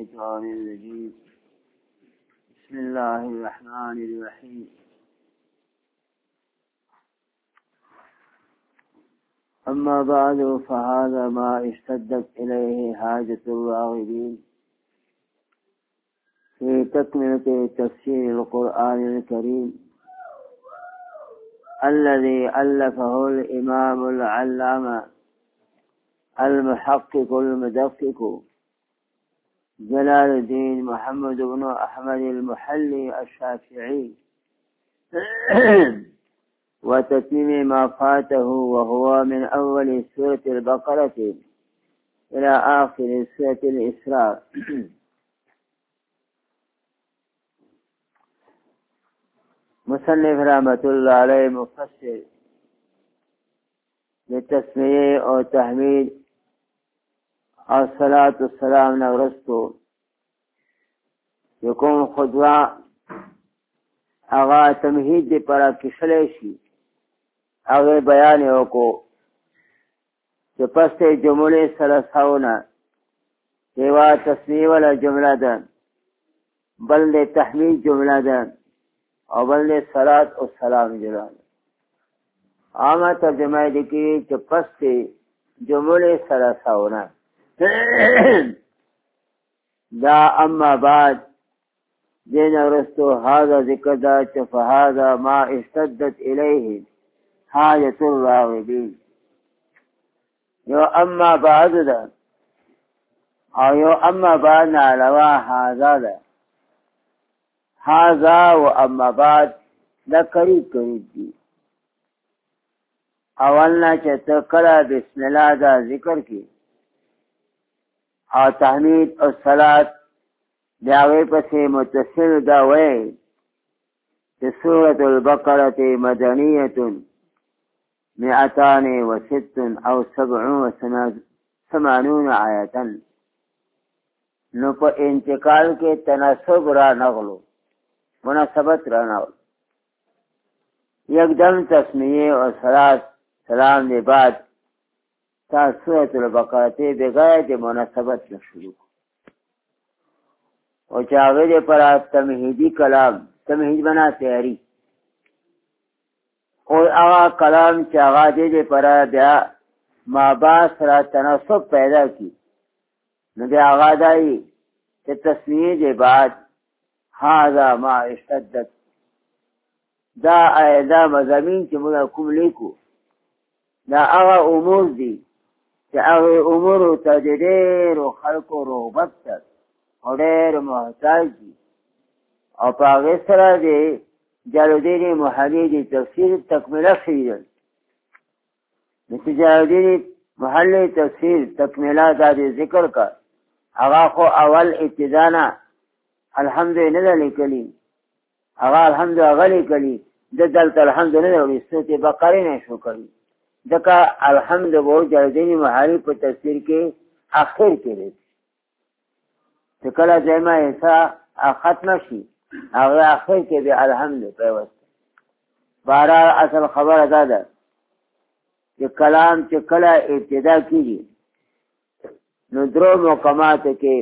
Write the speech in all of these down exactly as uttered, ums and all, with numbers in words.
الشيطان الرجيم بسم الله الرحمن الرحيم أما بعد فهذا ما اشتدت إليه حاجة الراغبين في تكملة تفسير القرآن الكريم الذي ألفه الإمام العلامة المحقق المدقق جلال الدين محمد بن أحمد المحلي الشافعي وتتميم ما فاته وهو من أول سورة البقرة إلى آخر سورة الإسراء. مصنف رحمة الله عليه مفسر لتسمية اور تحمید اور صلاة والسلام نورستو یکون خدوا اغا تمہید دی پرا کشلیشی اغا بیانیو کو کہ پس جملے سلساونا دیوا تسمیه والا جملہ دا بل دے تحمید جملہ دا اور بل دے صلاة والسلام جملہ دا. عامہ ترجمہ دیکھی کہ پس جملے سلساونا دا اما بعد دین رستو هذا ذکر دا فهذا ما اشتدت الیه حاجت الراغبین. یو اما بعد دا او یو اما بعد نعلوہ هذا دا هذا و اما بعد دا قریب قریب دی. اولنا چه کلا بسم اللہ دا ذکر کی اور تحمید اور صلاة دعوے پسے متصل دعوے کہ سورة البقرة مدنیت مئتان و ست او سبعون و ثمانون آیتا. نو پا انتقال کے تناسب را نغلو مناسبت را نغلو یکدم تسمیه اور صلاة سلام دے بعد تا سورة البقرة بغیر مناسبت نشروع اور چاہوے دے پر تمہیدی کلام تمہید بنا تیاری اور آغا کلام چاہا دے دے پر بیا ماباس را تناسب پیدا کی نو دے آغا دائی کہ تسمیه دے بعد هذا ما اشتدت دا ایدہ مضامین چی مدہ کم لیکو دا آغا امور دی کہ اغی امور تا دیر و خلق و رغبت تر اور دیر محتاج دی اور پاگی سرہ دی جالدین محلی دی تفسیر تکملہ خیدن مثل جالدین محلی تفسیر تکملہ دا دی ذکر کا اغا خو اول ابتدانا الحمد ندہ لکلی اغا الحمد اغلی کلی دلت الحمد ندہ ورسوت بقری نشو کلی دکا الحمد بہت جالدین محلی پر تفسیر کے آخر کے لیے تکلا دیمہ ایسا ختم شی اگر آخر کے بھی الحمد پیوست. بہرحال اصل خبر ادا دا کہ کلام چکلا ابتدا کیجیے ندرو مقامات کے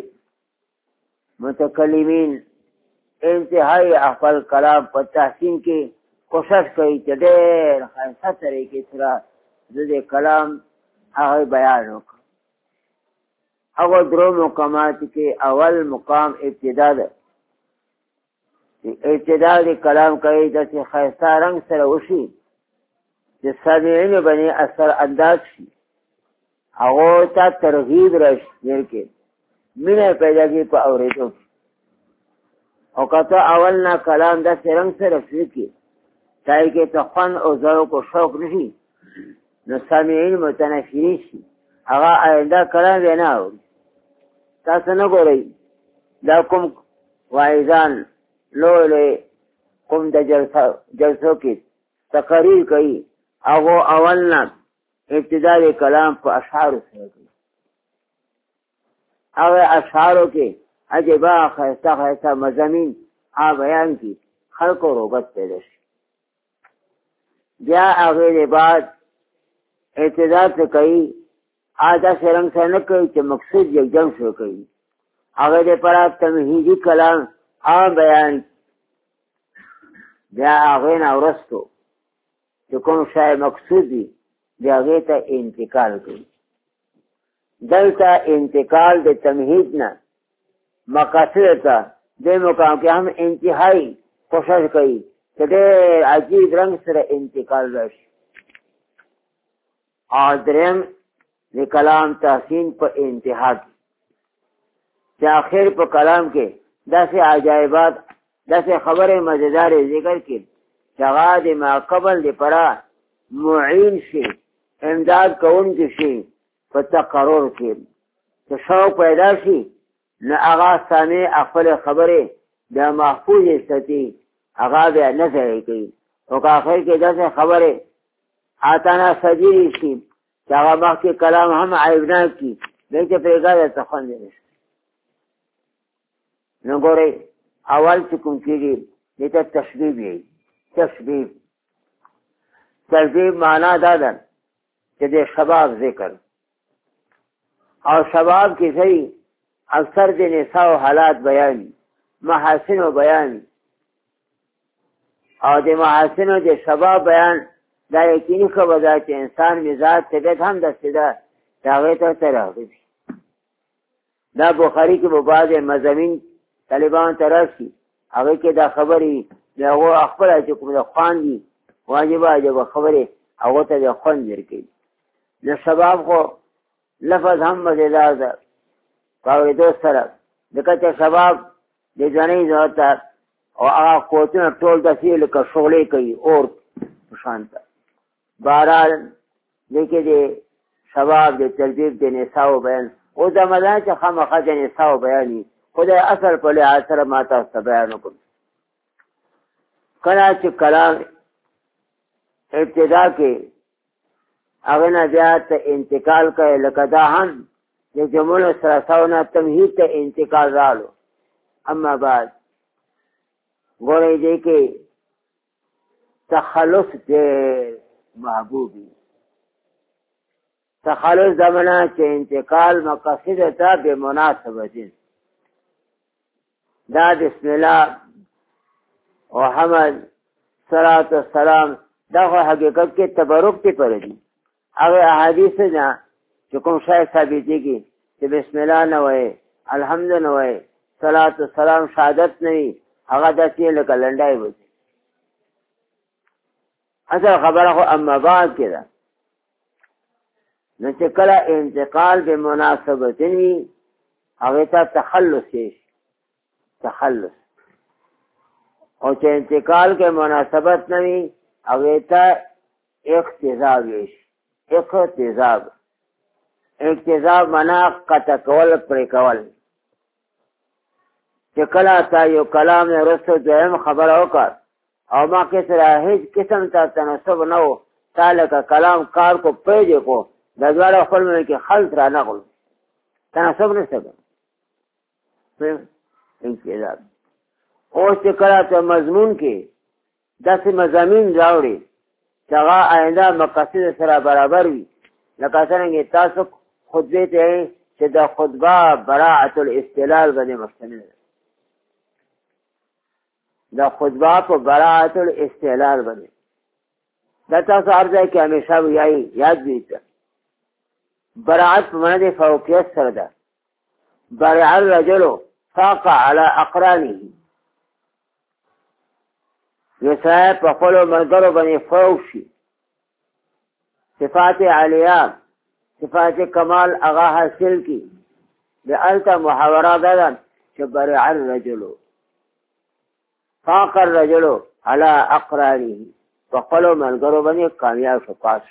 متکلمین انتہائی احفل کلام پر تحسین کی کوشش کری چدیر خیصہ طریقے سرا زد کلام آغای بیان ہوکا. اول درو مقامات کے اول مقام ابتدا دا ابتدا دی کلام کئی دا سی خیصہ رنگ سر وشی جس سامعین بنی اثر انداز شی اغو تا ترغیب رش دیر کے من پیدا کی پا اوریدو کی او کتا اولنا کلام دا سی رنگ سر افری کی تائی کہ تخوان او ذرو کو شوق نشی نو سامعین متنفری شی اغا آئندہ کلام بینا ہوگی تاسو نگو رئی دا کم وائزان لو لے کم دا جلسوں کی تقریر کئی اغو اولنا ابتدائی کلام پا اشعارو سے گئی اغا اشعارو کے عجبا خیصہ خیصہ مضامین آ بیان کی خلق و روبت پیدا شی. بیا اغیر بعد ابتدا سے کئی آدھا سے رنگ سے نہ کئی کہ مقصود یک جنگ سے کئی هغه دې پر تمهیدی کلام عام بیان بیا هغه نه ورستو چې کوم شای مقصود دی بیا هغه ته انتقال کوي. دلته انتقال د تمهید نه مقاصد ته د مقام کې هم انتهایی کوشش کوي چې ډېر عجیب رنګ سره انتقال راشي. او دریم د کلام تحسین په انتها کې چې آخر په کلام کې داسې عجایبات داسې خبرې مزیدارې ذکر کړي چې هغه د ما قبل دپاره معین شي، امداد کوونکی شي په تقرر کې چې شوق پیدا شي نو هغه سامع خپل خبرې بیا محفوظ ساتي، هغه بیا نه ضایع کوي. او که آخر کې داسې خبرې آتانا صدیری شي چې هغه مخکې کلام هم عیبناک کي دی چې پرېږده درته خوند نشته. نو ګورئ اول چې کوم کېږي دې ته تشبیب یې تشبیب تشبیب معنا دا ده چې د شباب ذکر او شباب کې صحیح اکثر د نساء حالات بیان محاسن و بیان او د محاسن د شباب بیان دا یقیني خبره ده چې انسان مزاج طبیعت هم داسې ده چې هغې ته تراغب شي. دا بخاري کې به بعضې مضامین طالبان ته راشي هغې کې دا خبرې د هغو خپله چې کوم د خوند دي واجبه عجبه خبرې هغو ته د خوند ورکوي. د شباب خو لفظ هم مزیدار ده په اورېدو سره ځکه چې شباب د ځوانۍ ځای ته او هغه قوتونه ټول داسې لکه شغلې کوي اور په شان ته. بهرحال دې کې د شباب د تربیب د نساو بیان اوس دا مدان چې خامخا د نساو بیان وي خو د اصل په لحاظ سره ما تاسو ته بیان وکړم. کله چې کلام ابتدا کې هغه نه بیا ته انتقال کوي لکه دا هم د جملو ثلاثو نه تمهید ته انتقال رالو. اما بعد ګورئ دې کې تخلص ډېر محبوبي تخلص زمانه چې انتقال مقاصد ته بمناسبت دا بسم الله او حمد صلات و سلام دا خو حقیقت کې تبرک تی پر دي. هغه احادیث نه چې کوم شای ثابتېږي چې بسم الله نه وایي الحمد نه وایي صلات و سلام شهادت نه وي هغه داسې لکه لنډای وځي. اصل خبره خو اما بعد کې ده نو چې کله انتقال به مناسبت وي هغې ته تخلص شي تخلص او چې انتقال کې مناسبت نه وي هغې ته اقتضاب شي اقتضاب اقتضاب معنا قطع کول پرې کول چې کله تا یو کلام نه وروسته دویم خبره وکړ او ما کې سره هیڅ قسم ته تناسب نه و تا لکه کلام کار کو پرې دی کو د دواړو خپل منځ کې خلط را نغلو تناسب نشته انقلاب. اوس چې کله ته مضمون کې داسې مضامین راوړي چې هغه آینده مقاصد سره برابر وي لکه څرنګه تاسو خطبې ته چې د خطبه براعة الاستدلال باندې مشتمل ده د خطبه په براعة الاستدلال باندې دا تاسو هر ځای کې همیشه وایي یاد وي براعت په معنی د فوقیت سره ده. برع الرجل فاق على اقرانه یو سړی په خپلو ملګرو باندې فوق شي صفات عالیه صفات کمال هغه حاصل کی د الته محاوره ده چې برع الرجل فاق الرجل على اقرانه په خپلو ملګرو باندې کامیاب شو پاس.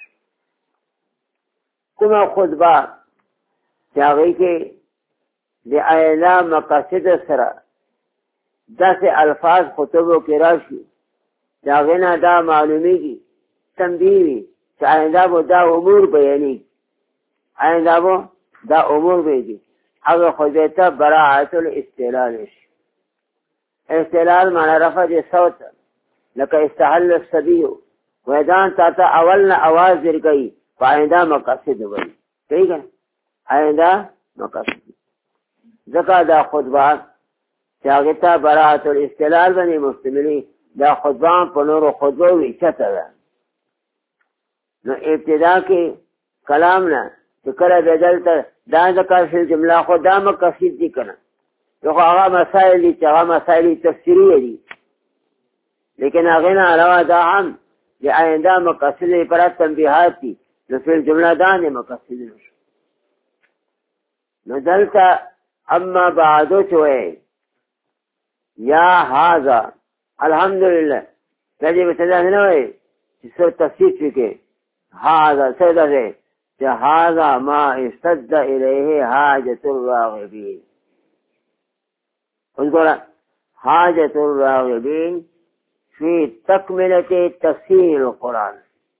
کومه خطبه چې هغې کې د آینده مقاصد سره داسې الفاظ خطبو کې راشي د هغې نه دا معلومیږي تنبیه وي چې آینده به دا امور بیانېږي آینده به دا امور بیانېږي هغه خطبې ته براعة الاستدلال شي. استدلال معنی رفع د صوت لکه استحل الصبي ویدان تا ته اول نه اواز درکوي په آینده مقاصد وایي صحیح که آینده مقاصد ځکه دا خطبه چې هغې ته براءة الاستدلال باندې مشتملي دا خطبه په نورو خطبو ویچته ده. نو ابتدا کې کلام نه چې کله د دلته دا ذکر شوي جمله خو دا مقصد دي که نه، خو هغه مسایل دي چې هغه مسایل تفسیري دي، لیکن هغې نه علاوه دا هم د آینده مقصد لپاره تنبیحات دي. نو فی الجمله دا نه مقصد نشو. نو دلته اما بعدو چې وایي یا هذا الحمدلله دا دې ابتدا نه وایي چې څه تفسیر وکړي. هذا څه ده چې هذا ما اشتد الیه حاجة الراغبین. اوس ګوره حاجة الراغبین فی تکملة تفسیر القرآن،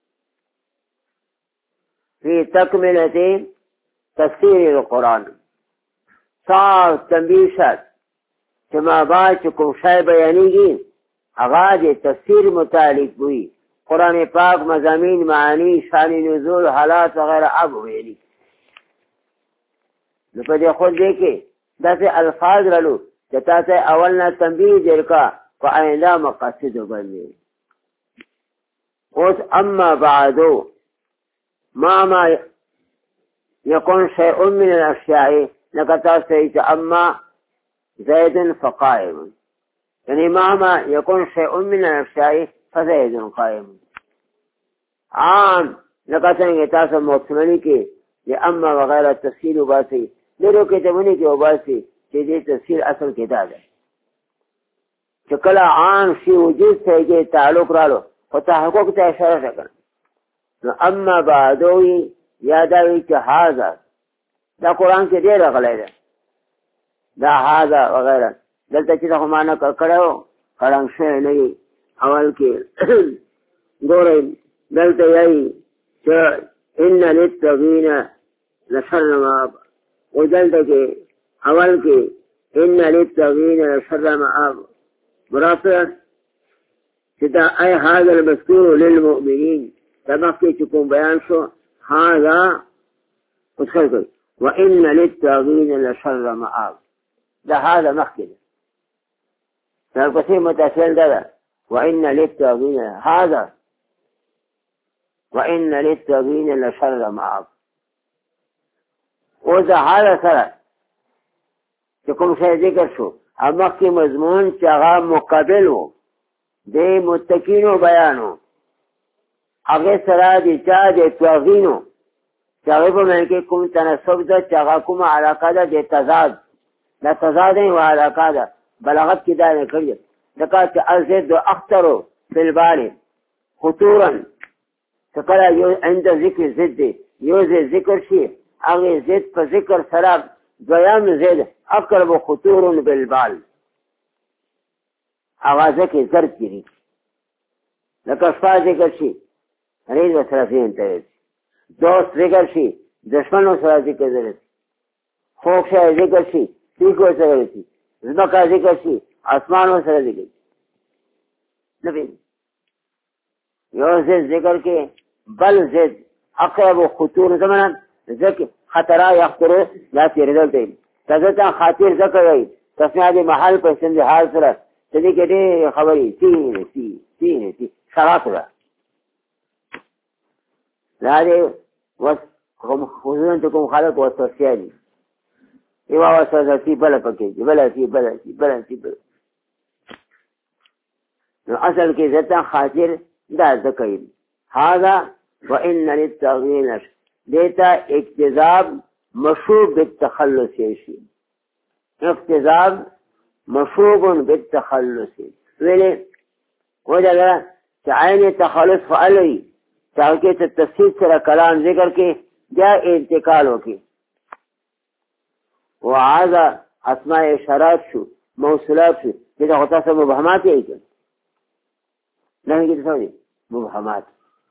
فی تکملة تفسیر القرآن. سال تنبیه شد چې ما بعد چې کوم شی بیانېږي هغه د تفسیر متعلق وي، قرآن پاک مضامین، معانی، شان نزول، حالات وغیرہ اب ویلي. نو په دې خود دی کې داسې الفاظ رالو چې تاسو اول نه تنبیه درکا په آینده مقاصدو باندې. اوس اما بعدو ما ما يكون شيء من الاشياء لکه تاسو چې اما زید فقائم، یعنی ما ما يكون شيء من الاشياء فزید قائم. عام لکه څنګه تاسو موصلی کې د اما وغیرہ تفصیل وباسي، ډېرو کتابونو کې وباسي چې دې تفصیل اصل کې دا ده چې کله عام شي وجود سره تعلق رالو خو تحقق ته اشاره وکړه. نو اما بعدوی یادوي چې هذا دا قرآن کې ډېر راغلی ده، دا هذا وغیرہ دلته چې دا معنا کړو کړم شوی نه وي. اول کې ګورئ دلته یایي چې ان للطاغین لشر مآب، او دلته کې اول کې ان للطاغین لشر مآب مراد چې دا ای هذا المذکور للمؤمنین دا مخکې چې کوم بیان شو هذا ادخل کوي وان للطاغین لشر مآب، دا هذا مخکې ده. دا پسې متصل ده وان للطاغین هذا وان للطاغین لشر مآب. او دا هذا سره چې کوم شی ذکر شو مخکې مضمون چې هغه مقابل و د متقینو بیانو، هغې سره د چا د طاغینو چې هغې په منځ کې کوم تناسب ده چې هغه کومه علاقه ده د تضاد، دا تضاد یې یوه علاقه ده. بلاغت کې دا نه کړي ځکه چې الضد اخطر فی البال خطورا، چې کله یو عند ذکر ضد دی یو ضد ذکر شي هغې ضد په ذکر سره دویم ضد اقرب خطور بالبال، هغه ځکه ضرب کېږي. لکه شپه ذکر شي ریز و طرفین ته دوست ذکر شي دشمنو سره ذکر ضرب، خوږ شی ذکر شي تیږو سره رسي، ځمکه ذکر شي اسمانو سره ذکر نه پېژني. یو ضد ذکر کې بل ضد اقرب خطور زمانه ذکر خطره یخطرو دا تېرېدل دی. تزه خاطر ذکر وایي تسمیه د محل په اسم د حال سره چې دې کې ډېرې خبرې تین سی تین سی شرات ده. دا دې خصوصا چې کوم خلک وسوسه دي یوه وسوسه سي بله پکې دي بله سي بله سي بله سي بله. نو اصل کې ذاته خاطر دا ذکر هذا وان للطاغین دیتا اکتذاب مشوب بالتخلص شي، اکتذاب مشوب بالتخلص ویلې وجه چې عین تخلص فعلوي تاکي ته تفسیر سره کلام ذکر کې بیا انتقال وکړي. وهذا اسماء اشارات شو موصولات شو چې دا تاسو مبهمات یې کړ نه کې څه دي مبهمات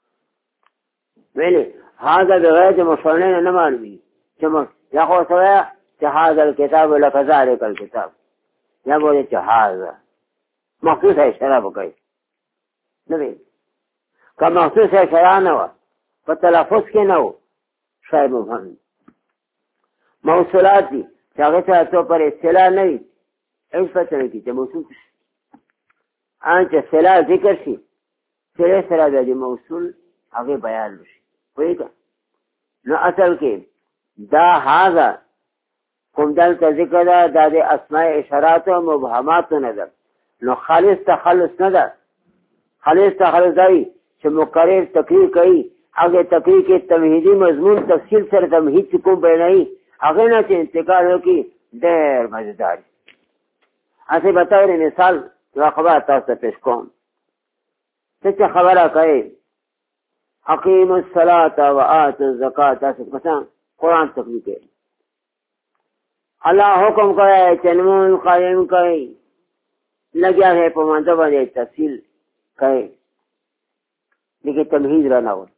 ویلې هذا بغیر مصنع نه معلومي چې یا خو سره چې هذا الكتاب لكذلك الكتاب یا بوله چې هذا مخصوص اشاره وکړي نه وي که مخصوص اشاره نه و په تلفظ کې نه و شاید مفهوم موصولات دي چې چې هغه ته تو پر اصطلاح نه وي هیڅ پته نه کېږي چې موصول ان چې اصطلاح ذکر شي سره سره د موصول هغه بیان وشي پوهېږه نو اصل کې دا هاذا کوم دلته ذکر ده دا د اسماء اشارات او مبهمات نه ده نو خالص تخلص نه ده خالص تخلص دی چې مقرر تقریر کوي هغه تقریر کې تمهیدی مضمون تفصیل سره تمهید کوم بیانوي هغه نه چې انتقال وکړي ډېر مزیدار اسی بطور مثال یو خبره تاسو ته پیش کوم څه خبره کوي اقیم الصلاة و آتوا الزکاة تاسو مثلا قرآن تقریر کوي اللہ حکم کرے چنمون قائم کرے لگیا ہے پمانتا باندې تفصیل کرے لیکن تمہید رہنا ہو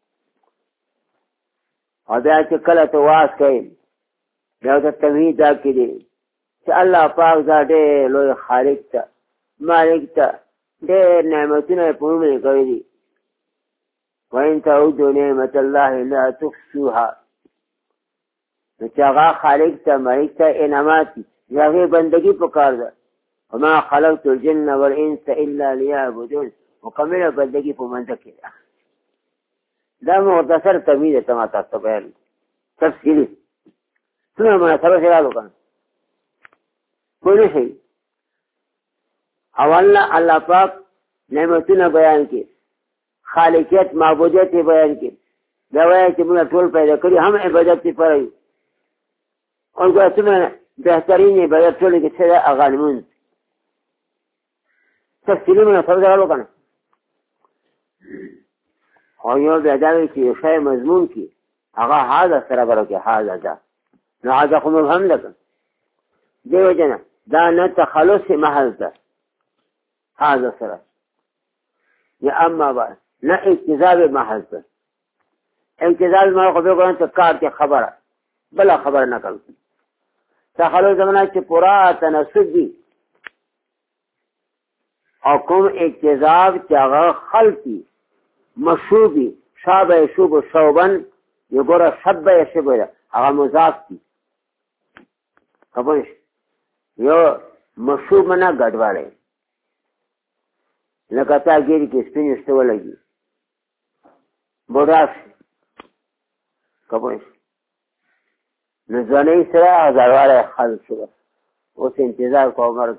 اور بیا چې کله تو واس کرے بیا ته تمہید دا کړي چې الله پاک ذاته لوی خالق ته مالک ته ډېر نعمتونه په موږ کوي دي وان تعودوا نعمت الله لا تحصوها چې هغه خالق ته مالک ته انعامات هغه بندگی پکار ده وما خلقت الجن والانس الا ليعبدون مکمله بندگی په منځ کې ده دا مختصر تمهید ته ما تاسو بیان تفصیلی څنګه مناسبه سره وکړم پوه شئ اولنا الله پاک نعمتونه بیان کړي خالقیت معبودیت بیان کړي دا وایي چې موږ ټول پیدا کړی هم عبادت یې پرې اور گویا بہترین عبادت ټولې کې څه ده هغه لمونځ تفصیلي مناسبه ده وکړم او یو بیا دا وایي چې یو شی مضمون کې هغه هذا سره به وکړي هذا ده نو هذا خو مبهم ده دې وجه نه دا نه تخلص محض ده هذا سره یا اما بعد نه اجتذاب محض ده اجتذاب ما خو به کوم ته کار کې خبره بلا خبر نه کوي تخلص زمانه چې پورا تناسب دي او کوم اجتذاب چې هغه خلقي مشوبي شابه شوب شوبن یګوره شبه شبه هغه مضاف دي خبرش یو مشوب نه ګډواله لکه تا ګيري کې سپین استو لګي بوډاس خبرش نزوانی سره هزارواله خل شو اوس انتظار کوم مرګ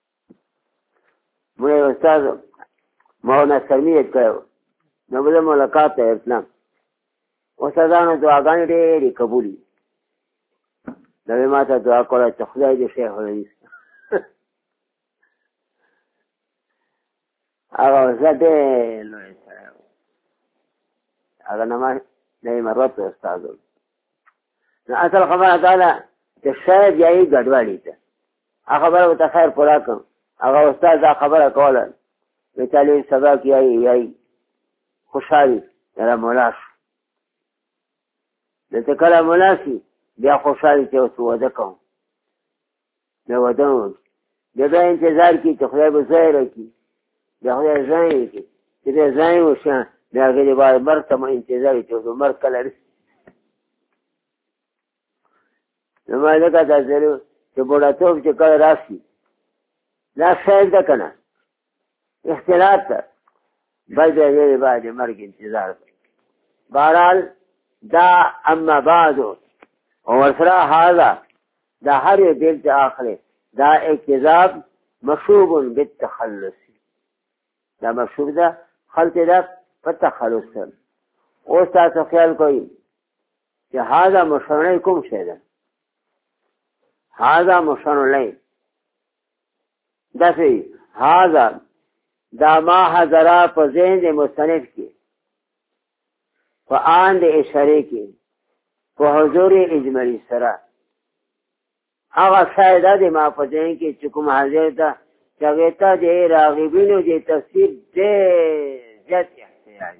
مې استاد مولانا سمیت کړو نو بل ملاقات ته اسلام استادانو دعاګانې ډېرې قبولې دا ما ته دعا کوله چې خدای دې شیخ ولې هغه زده لوی سره هغه نما نه مرات استادو نو اصل خبره دا ده چې شاید یې ګډوډي ده هغه خبره ته خیر پورا کوم هغه استاد دا خبره کوله چې تعلیم سبا کیای یای خوشحالي را مولا شو دلته کله مولا شي بیا خوشحالي چې اوس وده کوم بیا وده وم بیا بیا انتظار کي چې خدای به ځای راکړي بیا خدای ځای راکړي چې بیا ځای وشه بیا هغې د باید مرګ ته مو انتظار وي چې اوس مرګ کله رسي نو ما ځکه دا ضرور چې بوډاتوب چې کله راشي دا شاید ده که نه اختلاط ته بل د هغې د باید د مرګ انتظار کوي بهرحال دا اما بعدو او ورسره هذا دا هر یو بیل چې اخلي دا اکتذاب مشوب بالتخلص دا مشوب ده خلط ده په تخلص سره اوس تاسو خیال کوئ چې هذا مشرنی کوم شی ده هذا مشرنی داسې هذا دا ما حضره په ذهن د مصنف کې په آن د اشاره کې په حضور اجمالی سره هغه شایده د ما په ذهن کې چې کوم حاضر ده چې هغې ته د راغبینو د تفسیر ډېر زیات احتیاج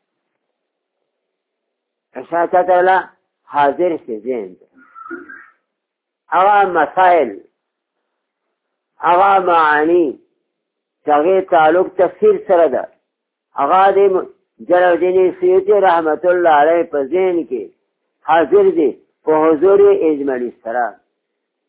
اشاره ته حاضر شي ذهن ده هغه مسائل هغه معانی چې هغې تعلق تفسیر سره ده هغه د جلال الدین سیوطي رحمت الله علیه په ذهن کې حاضر دي په حضور اجمالی سره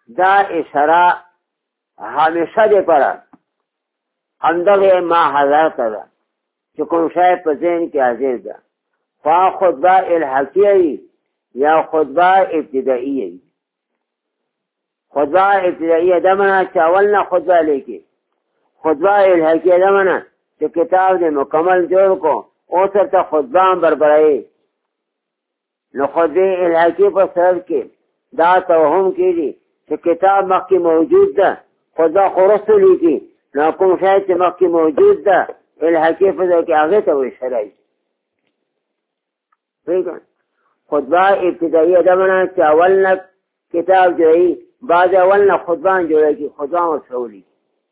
دا اشاره همیشه دی پره همدغه ما حضرت ده چې کوم شی په ذهن کې حاضر ده خوا خطبه الحقیه وي یا خطبه ابتدائیه وي. خطبه ابتدائیه ده منه چې اول نه خطبه لیکي. خطبه الحقیه ده منه چې کتاب دې مکمل جوړ کو اوس ورته خطبه هم بربرایي. نو خطبه الحقیه په سبب کې دا توهم کېږي چې کتاب مخکې موجود ده خطبه خو وروسته لیکي. نو کوم شی چې مخکې موجود ده الحقیه په ځای کې هغې ته وایي خطبه ابتدائیه ده منه چې اول نه کتاب جوړوي. بعض اول نه خطبه هم جوړه کړي خطبه هم ورسره ولیکي.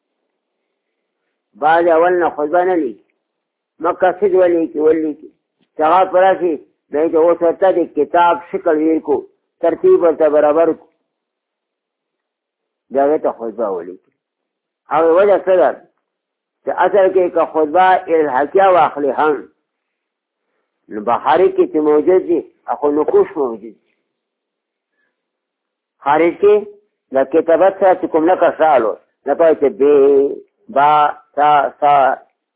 بعض اول نه خطبه نه لیکي مقصد ولیکي ولیکي چې هغه په راشي دی چې اوس ورته د کتاب شکل ویل کو ترتیب ورته برابر کو د هغې ته خطبه ولیکي. هغه وجه څه ده چې اصل کې که خطبه الحقیه واخلي هم نو بخارج کې چې موجود دي اخو نقوش موجود دي. خارج کې د کتابت سره چې کوم نقش رالو لکه چې ب با تا سا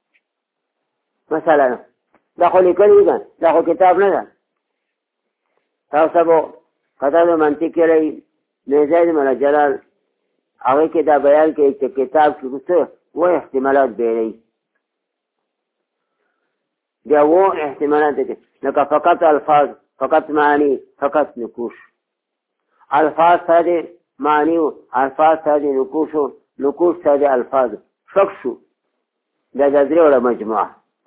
مثلا دا خو لیکلي دي دا خو کتاب نه ده. تاسو به کتاب منطق لري میزاید مولا جلال هغه کې دا بیان کوي چې کتاب کې څه و احتمالات بیانوي. بیا و احتمالات دي لکه فقط الفاظ فقط معانی فقط نقوش. الفاظ ساده معنی و الفاظ ساده نقوش و نقوش ساده الفاظ شک شو دا د درې وړه مجموعه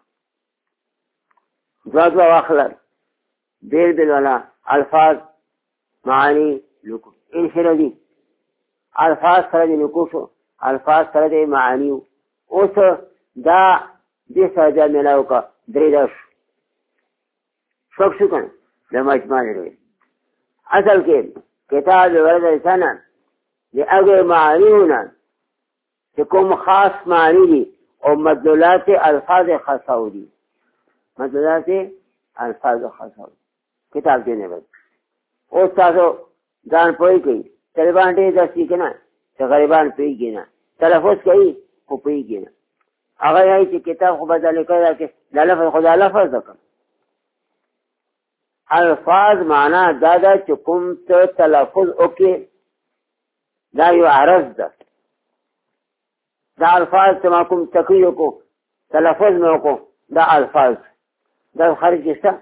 دوه دوه واخلل بیل بیل والا الفاظ معانی نقوش انفرادي. الفاظ سره د نقوش و الفاظ سره د معانی و اوس دا دې سره دا میلاو که درې دا شو شک شو کنه د مجموعه دی. اصل کې کتاب ورد سنن د هغې معانیونه چې کوم خاص معنی دي او مدلولات الفاظ خاصه دي. مدلولات الفاظ خاصه کتاب دی نه بس. اوس تاسو ځان پوهی کوي طالبان ډېر داسې که نه چې غریبان پوهېږي نه تلفظ کوي خو پوهېږي نه. هغه وایي چې کتاب خو به دا لیکلی ده چې دا لفظ خو دا لفظ ده که الفاظ معنا دا ده چې کوم ته تلفظ وکړي دا یو عرض ده. دا الفاظ چې ما کوم تقریر وکړو تلفظ مې وکړو دا الفاظ دا خارج شته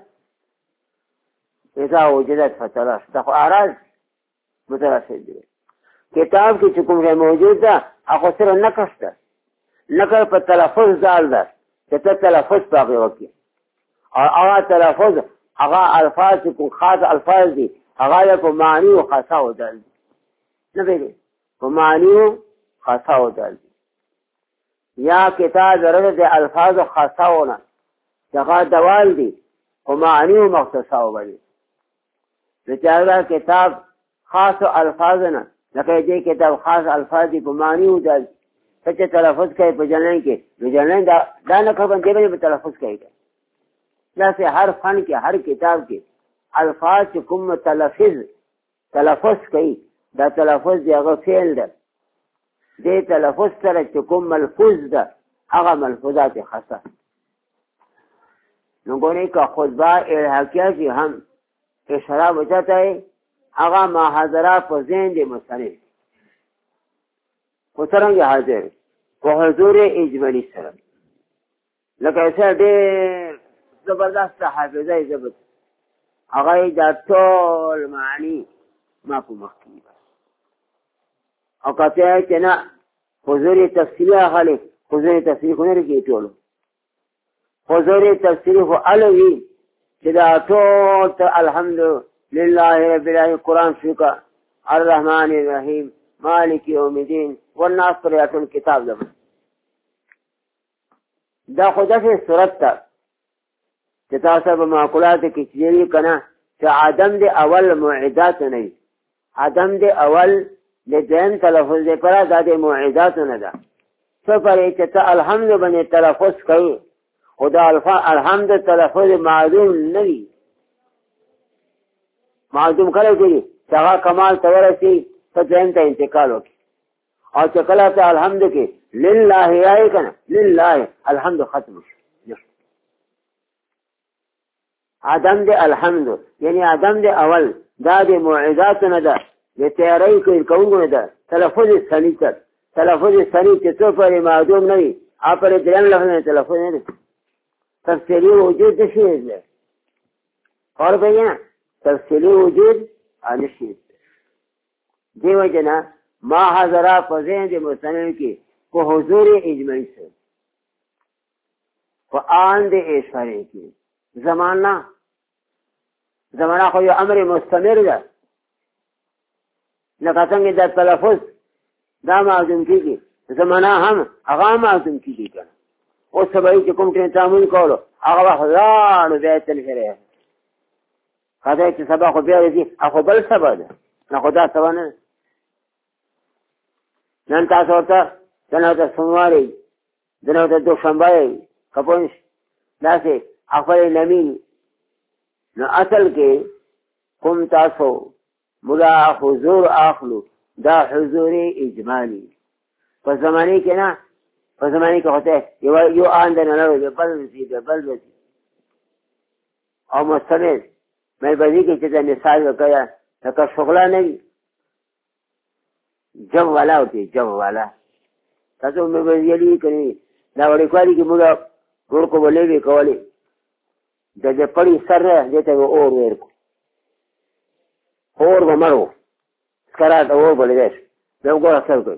اذا وجدت فتلاش دا خو اعراض مترسل دي. کتاب کې چې کوم شی موجود ده هغه سره نقش ده. نقل په تلفظ ځال ده چې ته تلفظ په هغې وکړي او هغه تلفظ هغه الفاظ چې کوم خاص الفاظ دي هغه په معنی و خاصه ودل دي نه پوهېږې په معنی و خاصه ودل دي. یا کتاب ضرورت د الفاظو خاصه ونه چې هغه دوال دي په معنی و مختصه وبدي. نو چې هغه کتاب خاصو الفاظ نه لکه دې کتاب خاص الفاظ دي په معنی ودل دي ته چې تلفظ کوي په جنین کې نو جنین دا دا نه خبر دې باندې په تلفظ کوي. داسې هر فن کې هر کتاب کې الفاظ چې کوم تلفظ تلفظ کوي دا تلفظ دی هغه فعل ده. دې تلفظ سره چې کوم ملفوظ ده هغه ملفوظات خاصه. نو ګورئ که خطبه الحقیه چې هم اشاره وچاته هغه محاضره په ذهن د مصنف خو څرنګه حاضر په حضور اجمالي سره لکه څه ډېر زبردست حافظه زبط هغه دا ټول معنی ما په مخ کې او کته چې نه حضور تفصیلی اخلي حضور تفصیلی خو نه لري ټولو حضور تفصیلی خو الوی چې دا ټول الحمدلله رب العالمین قرآن شوکا الرحمن الرحیم مالک یوم الدین والناصر یا ټول کتاب ده دا خو داسې صورت ته چې تاسو په معقولاتو کې چې وي که نه چې عدم د اول موعداتو نه وي عدم د اول د دویم تلفظ دپاره دا د موعداتو نه ده څه پرې چې ته الحمد باندې تلفظ کوي خو د الحمد تلفظ معلوم نه وي معلوم کله کېږي چې هغه کمال ته ورسي ته دویم ته انتقال وکړي او چې کله ته الحمد کې لله یې که نه لله الحمد ختم شو عدم د الحمد یعنی عدم د اول دا د موعظاتو نه ده د تیاری کوونکو نه ده تلفظ سنی ته تلفظ سنی چې څو پورې معدوم نه وي هغه پورې درېیم لفظ نه تلفظ نه ده تفصیلي وجود څه شی دی خبر پوهېږې نه تفصیلي وجود هغه شی دې وجه نه ما حضره په ذهن د مصنف کې په حضور اجماعي سره په آن د اشارې کې زمانه زمانه خو یو امر مستمر ده لکه څنګه د تلفظ دا معدوم کېږي زمانه هم هغه معدوم کېږي که نه اوس سبا چې کوم ټیم تعامل کولو هغه وخت لاړو بیا یې تل شری خدای چې سبا خو بیا راځي هغه بل سبا ده نه خو دا سبا نه نن تاسو ورته دنه ورته سوموار یې دنه ورته دوشنبه یې که پوه شئ داسې خپل نمي نو اصل کې کوم تاسو ملا حضور اخلو دا حضور اجمالی په زمانه کې نه په زمانه کې هوته یو یو آن نه لرو بل دې بل دې او مستمر مې به دې کې چې مثال وکړا لکه شغله نه وي جو والا ہوتی جو والا تاسو مې به یې کړی دا وړي کوالي کې موږ ګور کو ولې وی کوالي د دې پړی سره دې ته اور ورکو اور ومرو سکرات اور بلې ده دا ګور اثر کوي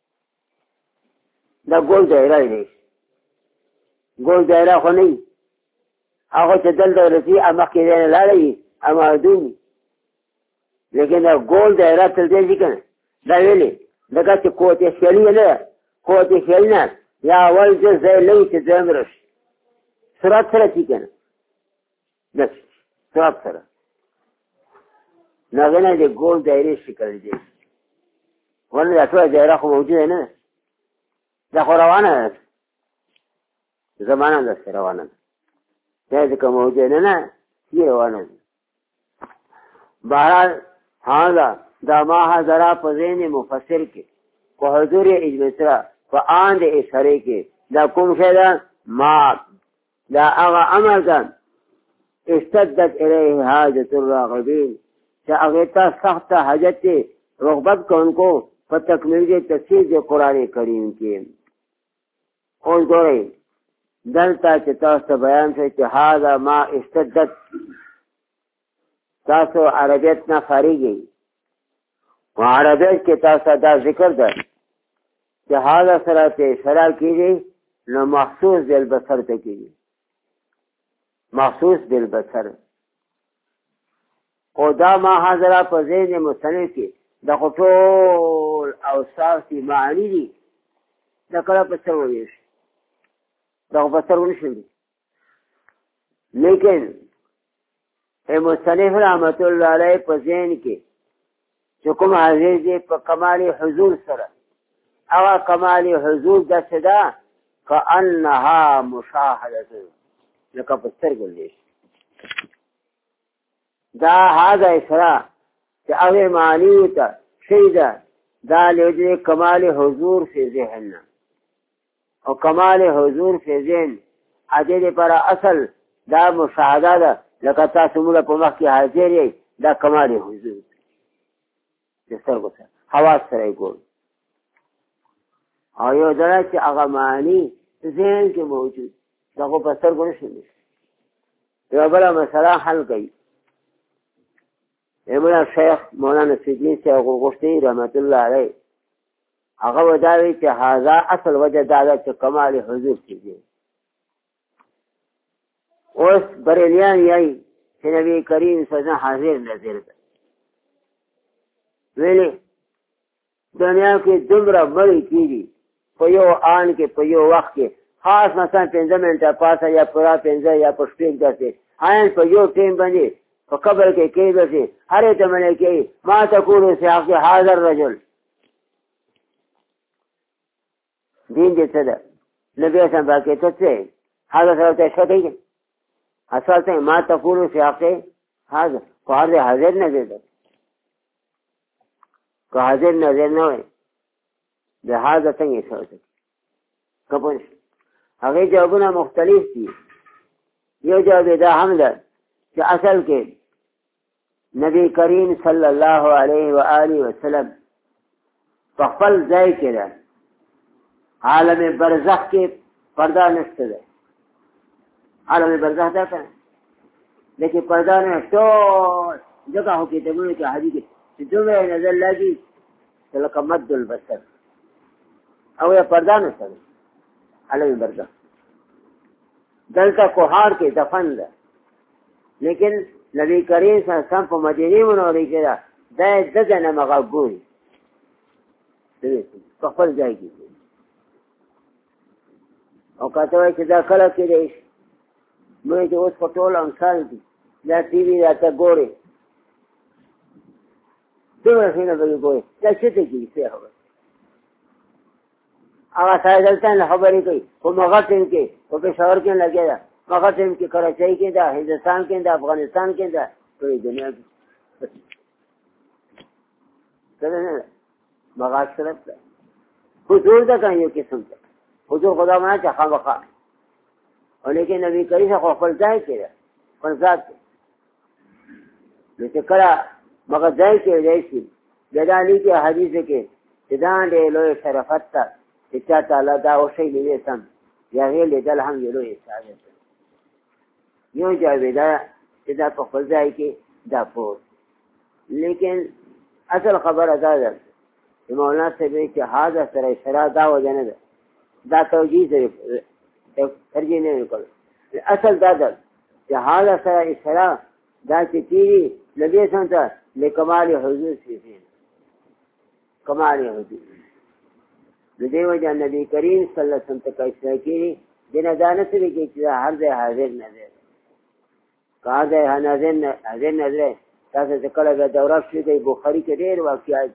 دا ګول دایره دی ګول دایره خو نه هغه چې دلته رسي اما کې نه لاړې اما دونی لیکن دا ګول دایره تل دې کنه دا ویلې دغه چې کوته خیالي نه کوته خیال نه یا اول چې زې لې چې زمرش سرعت سره چې کنه بس سرعت سره نغنه دې ګول دایره شکل دی ولې دا ټول دایره خو موجوده نه دا خو روانه ده زمانه ده روانه ده دا ځکه موجوده نه نه چې روانه ده بهرحال هذا دا ما حضره په ذهن مفسر کې په حضور اجماع سره په آن د اشارې کې دا کوم شی ده ما دا هغه امر ده اشتدت الیه حاجت الراغبین چې هغې ته سخته حاجت دی رغبت کوونکو په تکمیل تفسیر قرآن کریم کې اوس ګورئ دلته چې تاسو ته بیان شوی چې هذا ما اشتدت تاسو عربیت نه فارغ و عربیت کې تاسو دا ذکر ده چې هذا سره ته اشاره کېږي نو مخصوص بالبصر ته کېږي مخصوص بالبصر او دا ما حضره په ذهن مصنف کې د خو ټول اوصاف دي معنی دي دا کله په څه وویل شي دا خو په سترګو نه شي لیکن مصنف رحمت الله علیه په ذهن کې چې کوم حاضر دی په کمال حضور سره هغه کمال حضور داسې ده کأنها مشاهده لکه په سترګو دی دا هذا اسراء چې هغې معنی ته شی ده دا لوجه کمال حضور فی ذهن او کمال حضور فی ذهن عدد پر اصل دا مشاهده ده لکه تاسو موږ په مخ کې حاضر یې دا کمال حضور د سترګو سره حواس سره یې ګورو او یو ځای چې هغه معنی ذهن کې موجود دا خو په سترګو نه شي یوه بله مسله حل کوي مولانا شیخ مولانا سجنی صاحب غوښتي رحمت الله علیه هغه وداوی چې هذا اصل وجه دا ده چې کمال حضور کېږي اوس بریلیان یایي چې نبی کریم صلی الله علیه وسلم حاضر نظر ده ویلې دنیا کې دومره مړي کېږي په یو آن کې په یو وخت کې خاص مثلا پنځه منټه پاسه یا پوره پنځه یا په شپږ داسې آن په یو ټیم باندې په قبر کې کېږي هرې ته منې کوي ما تقول فی حق حاضر رجل دین دې څه ده نبی اسلام باقي ته څه هغه سره ته څه کوي اصل ته ما تقول فی حق حاضر خو حاضر نه دی که حاضر نظر نه وای لحاظه څنګه یې سره که پوه شئ هغې جوابونه مختلف دي. یو جواب دا هم ده چې اصل کې نبی کریم صلی الله علیه و آله وسلم په خپل ځای کې ده، عالم برزخ کې پرده نشته ده. عالم برزخ ده که لیکن پرده نه ټول ځکه خو کتابونو کې حدیث کې چې دومره نظر لګي چې لکه مد البصر او یا پرده نشته ده عالم برزخ. دلته کوهار کې دفن ده لیکن نبی کریم صلی الله علیه وسلم په مدینه منورې کې ده، دا یې د ده نه مغه ګوري په خپل ځای کې. او که ته وایې چې دا کله کېدی شي موږ چې اوس په ټول امثال دي دا ټي وي راته ګورې دومره ښې نه به یې ګورې دا څه ته کېږي څه خبره هغه سړی دلته نه خبرې کوي خو مغه ټیم کې په پېښور کې لګیا ده، مغه ټیم کې کراچۍ کې ده، هندوستان کې ده، افغانستان کې ده، ټولې دنیا کې څه نه ده مغه اکثرت ده. حضور ده که یو قسم ده حضور خدا مانا چې خامخا او لیکن نبی کریم خو خپل ځای کې ده خپل ذات دی. نو چې کله مغه ځای کې دی شي بیا دا لیکي حدیث کې چې دا ډېر لوی شرافت ده چې چا تعالی دا او شی لیدی سم د هغې لیدل هم یو لوی احساس ده. یو جواب دا چې دا په خپل ځای کې دا پوه لیکن اصل خبره دا ده چې مولانا صاحب چې هذا سره اشاره دا وجه نه ده دا توجیه سره ترجیح نه وکړ. اصل دا ده چې هذا سره اشاره دا چې کېږي نبي صلی الله علیه وسلم لکمال حضور فی کمال حضور د دې وجه نبی کریم صلی الله علیه وسلم ته اشاره کېږي دې نه دا نه سوي کې چې هر ځای حاضر نه دی که هر ځای حاضر نه دی. تاسو چې کله بیا دوره شوي دی بخاري کې ډېر واقعات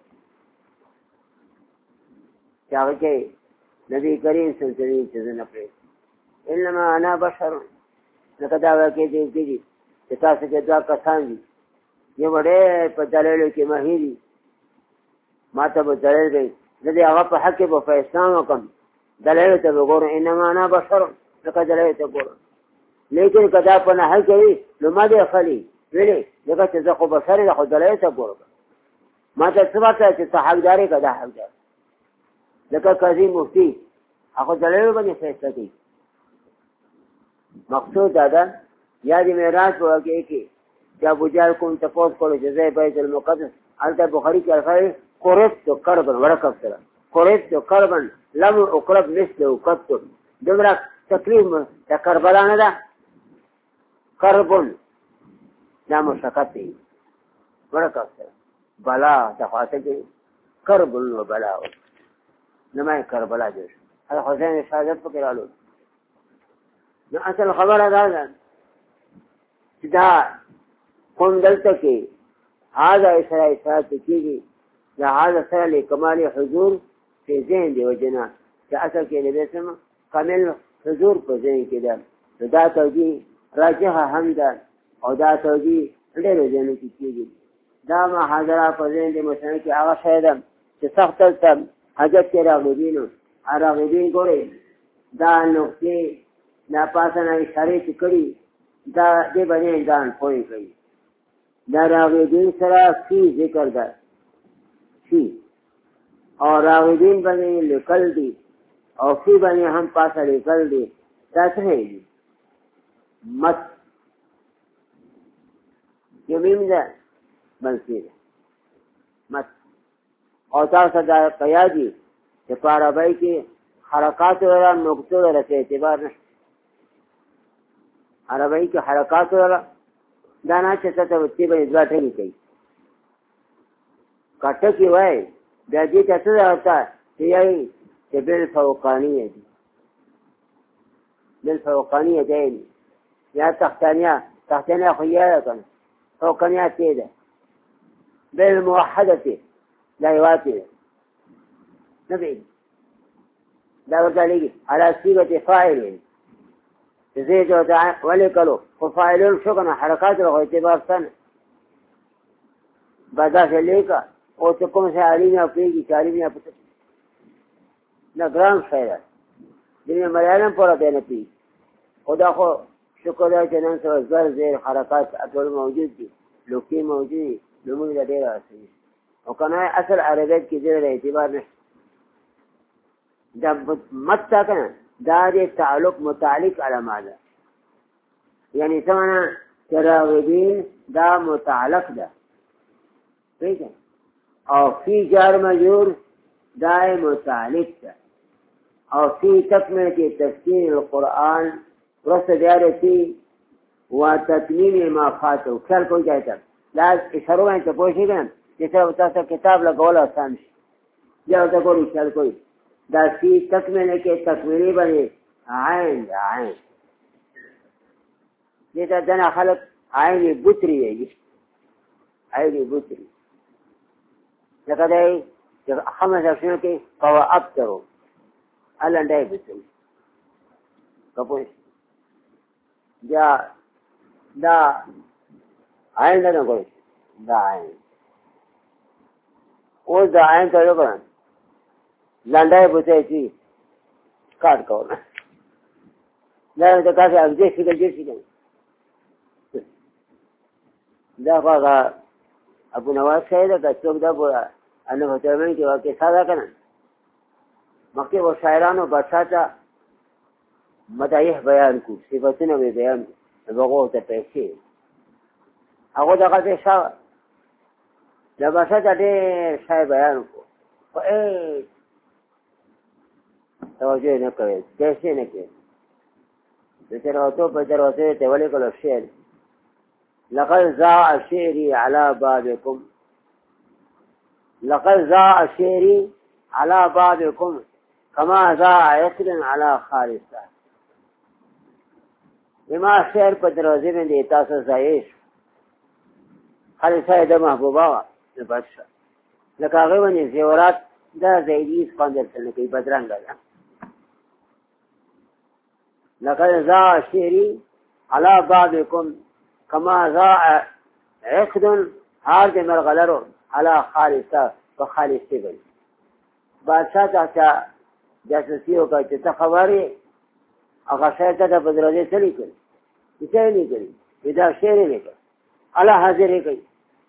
چې هغه کې نبی کریم صلی الله علیه وسلم چې زه نه پرېږدم انما انا بشر لکه دا واقع دی کېږي چې تاسو کې دوه کسان دي یو به ډېر په دلایلو کې ماهر دي ما ته به دلیل دی زه د هغه په حق کې به فیصله وکړم دلایلو ته به ګورم انما انا بشر لکه دلایلو ته ګورم لیکن که دا په نهل کوي نو ما دې خلي ویلې ځکه چې زه خو بشر یم خو دلایلو ته ګورم ما ته څه پته چې ته حقدار یې که دا حقدار لکه قاضي مفتي هغه دلایلو باندې فیصله کوي. مقصود دا ده یا د معراج په واقعې کې چې ابوجهل کوم تپوس کړو چې ځای بیت المقدس هلته بخاري کې الفاظ قربت قربا ورکب سره قربت قربا لم اقرب مثله قط دومره تکلیف د کربلا نه ده قربون دا مشقت دی ورکب سره بلا دخواته کې کربون و بلا نمای کربلا جوش هذا حسین شهادت پکې رالو. نو اصل خبره دا ده چې دا کوم دلته کې هذا اشاره اشاره کېږي دا هذا سره لکمال حضور په ذهن دی وجنا چې اصل کې نبی سم کامل حضور په ذهن کې ده. نو دا توجیه راجحه هم ده او دا توجیه ډېرو ځایونو کې کېږي. دا محاضره په ذهن دی مثلا کې هغه شی ده چې سخت دلته حاجت کې راغلي نو راغلي ګورئ دا نقطې دا پاسنه اشارې چې کړي دا دې باندې ځان پوه کوي. دا راغلي سره فی ذکر ده فی او راغلي باندې لیکل دي او فی باندې هم پاسه لیکل دي دا څه دی مت یو میم ده منصیر مت او تاسو دا قیادی چې په عربی کې حرکات ولا نقطه ولا اعتبار نشته. عربی کې حرکات ولا دا نه چې څه ته وتی به ځا ټکی کوي کټه کې وای بیا دې ته څه راځي چې یې چې بل فوقانیه دي بل فوقانیه دي یا تحتانیه تحتانیه خو یې کنه فوقانیه ته ده بل موحده لا يواتي نبي دا ورته لګي على صيغه فاعل زید ولکلو فاعلون شو کنه حرکات له اعتبار سن بدا سے لیکا او ته کوم څه اړین او پیږي چې اړین یا پته نه ګرام شاید دنیا مریانم پورا دی نه پی خدا خو شکر دی چې نن سبا زر زیر حرکات ټول موجود دي لوکي موجود دي نو موږ له ډېر اساسي او کنه اصل عربیت کې ډېر اعتبار نشته دا مت کنه دا دې تعلق متعلق علامه ده یعنی څنګه تراغبین دا متعلق ده ٹھیک ہے اور فی جار مجرور دا متعلق ده اور فی تکملة تفسیر القرآن رس دیارتی و تتمیم ما فاتو خیال کوئی جائے لاز اشارو میں تو پوچھی گئے جیسے تاسو کتاب لگول آسان شي یا تا کوئی خیال کوئی دا فی تکملة کے تکمیلی بنی عین دا عین جیسا دنا خلق عین بطری ہے عین بطری لکہ دے خمس افشنوں کے فوا ابترو الانڈائی بطری کپوش یا دا عین دا کوئی دا عین اوز دا عین تا جو کرن لانڈائی بطری چی کاٹ کرنا دا تا کافی اب جیس شکل جیس شکل دا خواہ ابو نواز شاید ہے کہ چوک دا پورا انہو حترمین کی واقع سادہ کرنا مکی وہ شاعرانو بادشاہ مدایح بیان کو صفتونه به بیان بغو ته پیسې هغه دغه څه شاو د بادشاہ ته ډېر شای بیان کو خو ای توجه نه کوي پیسې نه کوي د تراوتو په دروازه ته ولې کول شعر لقد زاع شعري على بابكم لقد زاع شعري على بابكم كما زاع يسر على خالصة اما شعر په دروازه باندې تاسو ځایش خالصه د محبوبا د بادشاہ لکه هغه باندې زیورات دا زیدی سپاندر څنګه کوي بدرنګ ده لقد زاع شعري على بابكم كما زاع عقد هار دې مرغلرو على خالصه وخالصه بل بادشاہ ته جاسوسیو کا چې خبري هغه شاید ته په دروازه چلی کړي چې نه کړي دا شعر نه کړي الله حاضر کوي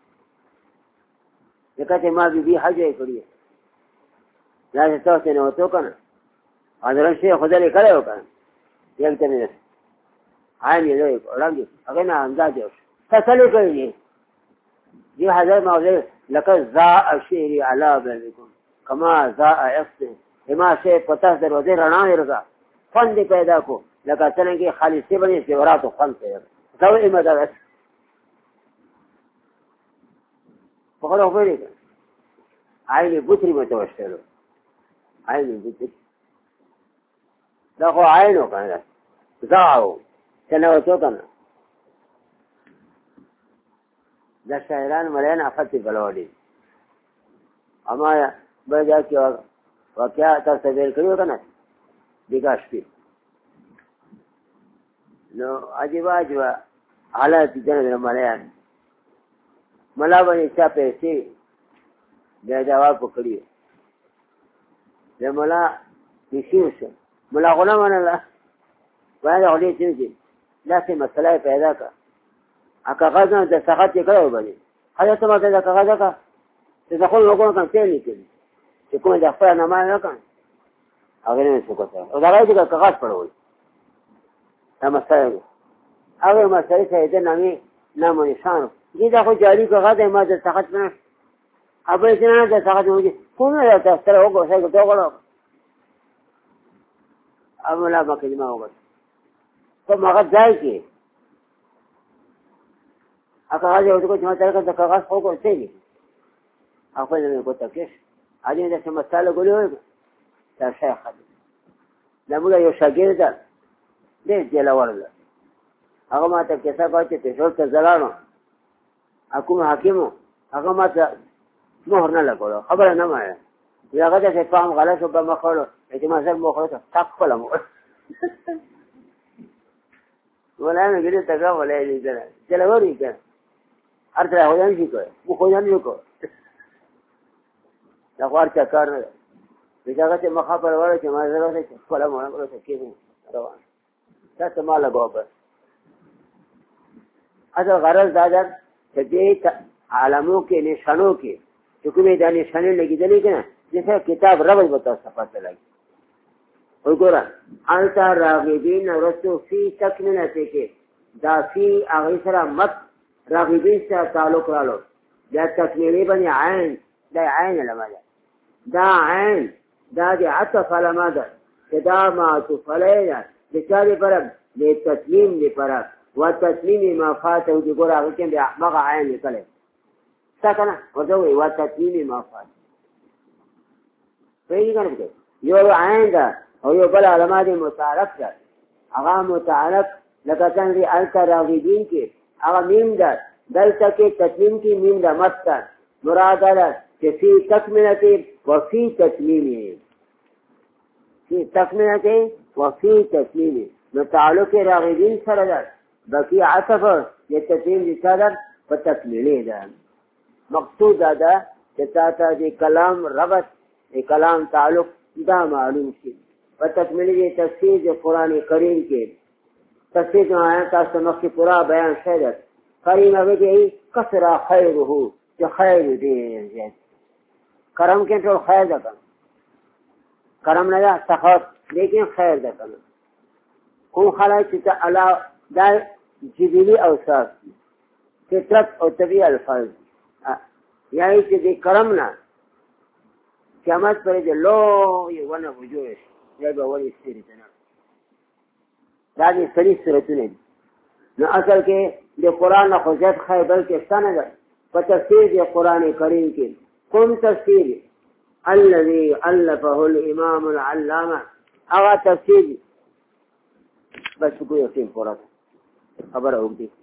لکه ما بي بي حج کړی دا تاسو نه وته کنه حضرت شیخ خدای کړو کنه یک ته نه عین له وړاندې هغه نه انداز یو تسلی کوي دی حضرت مولانا لکه زاء شعري على بابكم كما زاء عقد اما سے پتہ دروازے رڼا ورغا فن دی پیدا کو لکه څنګه خالصه بني زیورات فن پیدا زو امداد بخره وګورئ عین بوتری متوشلو عین بوتری دا خو عینو کنه زاو کنه وته کنه دا شاعران مليان افتی بلوړي اما بیا کې واقعا تاسو ویل کړو کنه دیګاش کې نو عجیب عجیب حالات دي مليان ملا باندې چا پیسې بیا جواب وکړي د ملا نشیوشه ملا غلام نه لا وایي هغه چې دا څه مسله پیدا کړه اګه غزنه د سخت کړو باندې هغه ته ماته دا کاغذ کا چې ځکه نو کوم څه نه کړي چې کوم د خپل نامه نه کړ هغه نه څه کوته او دا راځي کاغذ پړول دا مسله هغه مسله چې د نامې نام نشان دي دا خو جاری کاغذ ما د سخت نه ابه څنګه د سخت نه کوم نه تاسو سره وګورئ څنګه دا غواړم اوله مکه ما وګورئ په مغه ځای کې کاغذ یو څه چې ما ته کاغذ خو کو څه دي هغه نه کوته کې اړین د مساله ګولې دا شیخ دا موږ یو شاګرد ده دې جلوړل هغه ما ته کیسه کوي چې ټول ته زلانو حکومت حکیمو هغه ما ته مهر نه لګول خبره نه مایه یا هغه د فهم غلط وب مخالو چې ما سره مخالو تقبل مو ولا نه ګری ته غو ولې دې ده. เ จลวรีกัน ارترا هو ينجي کو مو خو ينجي کو لغوار چکر نه بجاګه چې مخه پر وړه چې ما زړه ته خپل مونږ ورته کېږي روان تاسو ما لګاو بس اصل غرض دا ده چې دې عالمو کې نشانو کې چې کومې دا نشانې لګېدلې کنه جیسے کتاب ربط بتا پتہ لګي وګوره انت راغبین ورستو فی تکمنته کې دا فی هغه سره مت راغبین سره تعلق رالو دا تکمیلی باندې عین دا عین لماده دا عین دا دی عطف لماده دا ما تفلینا بچاری پر د تسلیم دی پر و تسلیم ما فاته دی ګوره هغه کې بیا مغه عین نکله څنګه ورته و تسلیم ما فاته پیږي کنه یو عین دا او یو بل علامات متعارف ده هغه متعارف لکه څنګه الت راغبین کې هغه میم ده دلته کې تسلیم کې میم ده مستر مراد ده چې فی تکمنته وفي تسلیمه فی تکمنته وفي تسلیمه نو تعلق راغبین سره ده بقي عطف یہ تسلیم دي صدر په تکمیله ده مقصود ده چې تاسو د کلام ربط د کلام تعلق دا معلوم شي په تکمیله د تفسیر د قران کریم کې تفسیر آیات تاسو مخکې پورا بیان شوی کریم هغه دی کثر خیره چې خیر دی زیات کرم کې ټول خیر ده کرم نه ده سخاوت لیکن خیر ده کنه کوم خلای چې الله دا جبلی اوصاف فطرت او طبیعی الفاظ یعنی چې د کرم نه قیامت پر دې لو یو ونه وجوه یا به ولې ستړي نه دا دې سړي سرتونه نو اصل کې د قران خو ځات خیر بلکې ستنه ده په تفسیر د قران کریم کې کوم تفسیر الذي الفه الامام العلامه هغه تفسیر بس کو یقین پورا خبر اوږدي